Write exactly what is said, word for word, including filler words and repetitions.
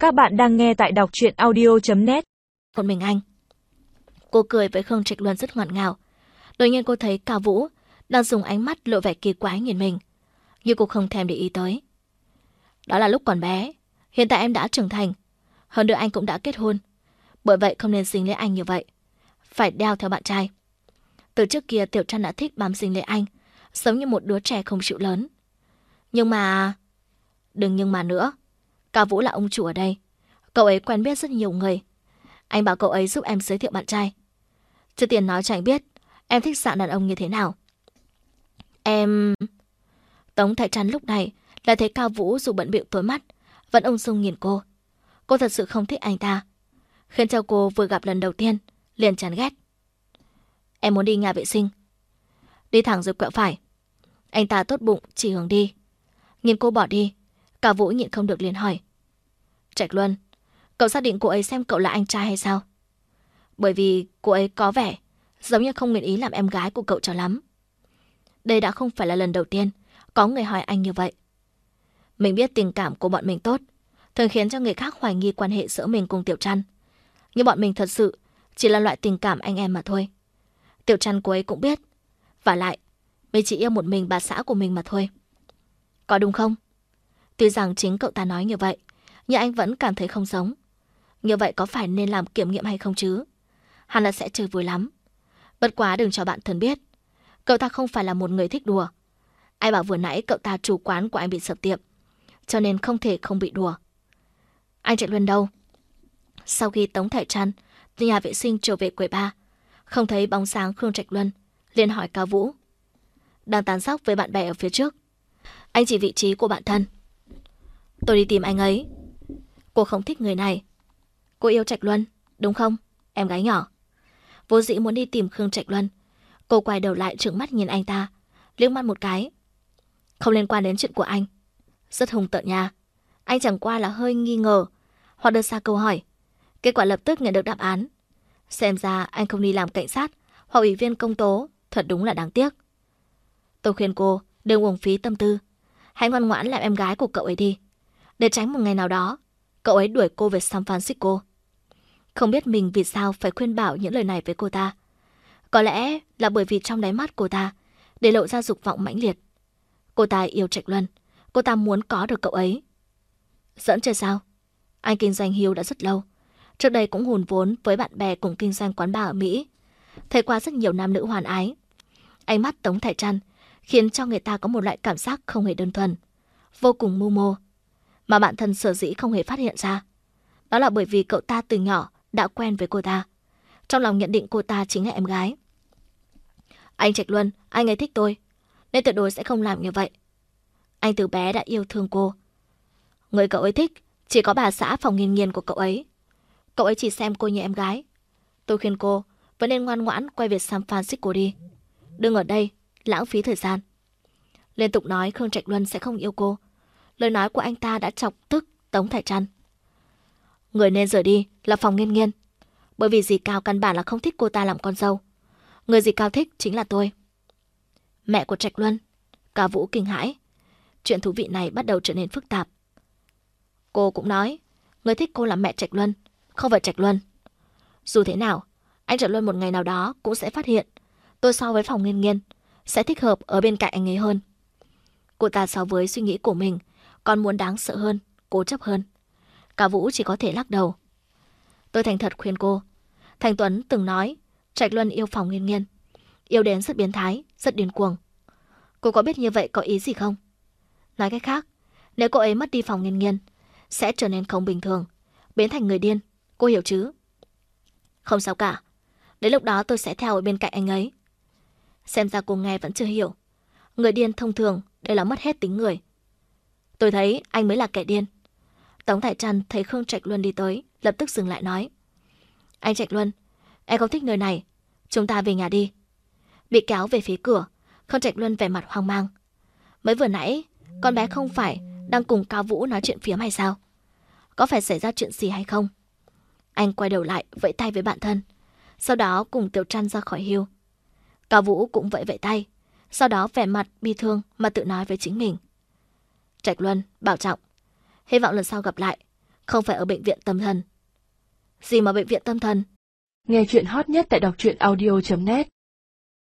Các bạn đang nghe tại đọc truyện audio chấm net. Một mình anh. Cô cười với Khương Trạch Luân rất ngọt ngào. Đột nhiên cô thấy Cao Vũ đang dùng ánh mắt lộ vẻ kỳ quái nhìn mình, nhưng cô không thèm để ý tới. Đó là lúc còn bé, hiện tại em đã trưởng thành, hơn nữa anh cũng đã kết hôn, bởi vậy không nên dính lấy anh như vậy, phải đeo theo bạn trai. Từ trước kia Tiểu Trăn đã thích bám dính lấy anh, giống như một đứa trẻ không chịu lớn. Nhưng mà... Đừng nhưng mà nữa. Cao Vũ là ông chủ ở đây, cậu ấy quen biết rất nhiều người. Anh bảo cậu ấy giúp em giới thiệu bạn trai. Trước tiên nói cho anh biết em thích dạng đàn ông như thế nào. Em... Tống Thái Trăn lúc này lại thấy Cao Vũ dù bận bịu tối mắt vẫn ung dung nhìn cô. Cô thật sự không thích anh ta, khiến cho cô vừa gặp lần đầu tiên liền chán ghét. Em muốn đi nhà vệ sinh. Đi thẳng rồi quẹo phải. Anh ta tốt bụng chỉ hướng đi. Nhìn cô bỏ đi, Cao Vũ nhịn không được liền hỏi. Trạch Luân, cậu xác định cô ấy xem cậu là anh trai hay sao? Bởi vì cô ấy có vẻ giống như không nguyện ý làm em gái của cậu cho lắm. Đây đã không phải là lần đầu tiên có người hỏi anh như vậy. Mình biết tình cảm của bọn mình tốt, thường khiến cho người khác hoài nghi quan hệ giữa mình cùng Tiểu Trăn. Nhưng bọn mình thật sự chỉ là loại tình cảm anh em mà thôi. Tiểu Trăn cô ấy cũng biết. Và lại, mình chỉ yêu một mình bà xã của mình mà thôi. Có đúng không? Tuy rằng chính cậu ta nói như vậy, nhưng anh vẫn cảm thấy không giống. Như vậy có phải nên làm kiểm nghiệm hay không chứ? Hẳn là sẽ chơi vui lắm. Bất quá đừng cho bạn thân biết, cậu ta không phải là một người thích đùa. Ai bảo vừa nãy cậu ta chủ quán của anh bị sập tiệm, cho nên không thể không bị đùa. Anh Trạch Luân đâu? Sau khi Tống Thải Trăn từ nhà vệ sinh trở về quầy bar, không thấy bóng sáng Khương Trạch Luân, liền hỏi Cao Vũ. Đang tán sóc với bạn bè ở phía trước. Anh chỉ vị trí của bạn thân. Tôi đi tìm anh ấy. Cô không thích người này. Cô yêu Trạch Luân, đúng không, em gái nhỏ? Vô dĩ muốn đi tìm Khương Trạch Luân. Cô quay đầu lại trừng mắt nhìn anh ta, liếc mắt một cái. Không liên quan đến chuyện của anh. Rất hung tợn nha. Anh chẳng qua là hơi nghi ngờ hoặc đưa ra câu hỏi. Kết quả lập tức nhận được đáp án. Xem ra anh không đi làm cảnh sát hoặc ủy viên công tố, thật đúng là đáng tiếc. Tôi khuyên cô đừng uổng phí tâm tư, hãy ngoan ngoãn làm em gái của cậu ấy đi, để tránh một ngày nào đó cậu ấy đuổi cô về San Francisco. Không biết mình vì sao phải khuyên bảo những lời này với cô ta. Có lẽ là bởi vì trong đáy mắt cô ta để lộ ra dục vọng mãnh liệt. Cô ta yêu Trạch Luân, cô ta muốn có được cậu ấy. Dẫn chơi sao? Anh kinh doanh Hiếu đã rất lâu, trước đây cũng hùn vốn với bạn bè cùng kinh doanh quán bar ở Mỹ, thấy qua rất nhiều nam nữ hoàn ái. Ánh mắt Tống Thải Trăn khiến cho người ta có một loại cảm giác không hề đơn thuần, vô cùng mưu mô, mà bản thân sở dĩ không hề phát hiện ra. Đó là bởi vì cậu ta từ nhỏ đã quen với cô ta, trong lòng nhận định cô ta chính là em gái. Anh Trạch Luân, anh ấy thích tôi, nên tuyệt đối sẽ không làm như vậy. Anh từ bé đã yêu thương cô. Người cậu ấy thích chỉ có bà xã Phòng Nghiên Nghiên của cậu ấy. Cậu ấy chỉ xem cô như em gái. Tôi khuyên cô vẫn nên ngoan ngoãn quay về San Francisco đi, đừng ở đây lãng phí thời gian. Liên tục nói Khương Trạch Luân sẽ không yêu cô. Lời nói của anh ta đã chọc tức Tống Thải Trăn. Người nên rời đi là Phòng Nghiên Nghiên, bởi vì dì Cao căn bản là không thích cô ta làm con dâu. Người dì Cao thích chính là tôi. Mẹ của Trạch Luân. Cao Vũ kinh hãi. Chuyện thú vị này bắt đầu trở nên phức tạp. Cô cũng nói người thích cô là mẹ Trạch Luân, không phải Trạch Luân. Dù thế nào, anh Trạch Luân một ngày nào đó cũng sẽ phát hiện tôi so với Phòng Nghiên Nghiên sẽ thích hợp ở bên cạnh anh ấy hơn. Cô ta so với suy nghĩ của mình còn muốn đáng sợ hơn, cố chấp hơn. Cao Vũ chỉ có thể lắc đầu. Tôi thành thật khuyên cô. Thành Tuấn từng nói Trạch Luân yêu Phòng Nghiên Nghiên, yêu đến rất biến thái, rất điên cuồng. Cô có biết như vậy có ý gì không? Nói cách khác, nếu cô ấy mất đi Phòng Nghiên Nghiên, sẽ trở nên không bình thường, biến thành người điên. Cô hiểu chứ? Không sao cả. Đến lúc đó tôi sẽ theo ở bên cạnh anh ấy. Xem ra cô nghe vẫn chưa hiểu. Người điên thông thường đều là mất hết tính người. Tôi thấy anh mới là kẻ điên. Tống Thải Trăn thấy Khương Trạch Luân đi tới, lập tức dừng lại nói. Anh Trạch Luân, em không thích nơi này, chúng ta về nhà đi. Bị kéo về phía cửa, Khương Trạch Luân vẻ mặt hoang mang. Mới vừa nãy, con bé không phải đang cùng Cao Vũ nói chuyện phiếm hay sao? Có phải xảy ra chuyện gì hay không? Anh quay đầu lại vẫy tay với bạn thân, sau đó cùng Tiểu Trăn ra khỏi Hiêu. Cao Vũ cũng vẫy vẫy tay, sau đó vẻ mặt bi thương mà tự nói với chính mình. Trạch Luân, bảo trọng. Hy vọng lần sau gặp lại, Không phải ở bệnh viện tâm thần. Gì mà bệnh viện tâm thần? Nghe chuyện hot nhất tại đọc truyện audio chấm net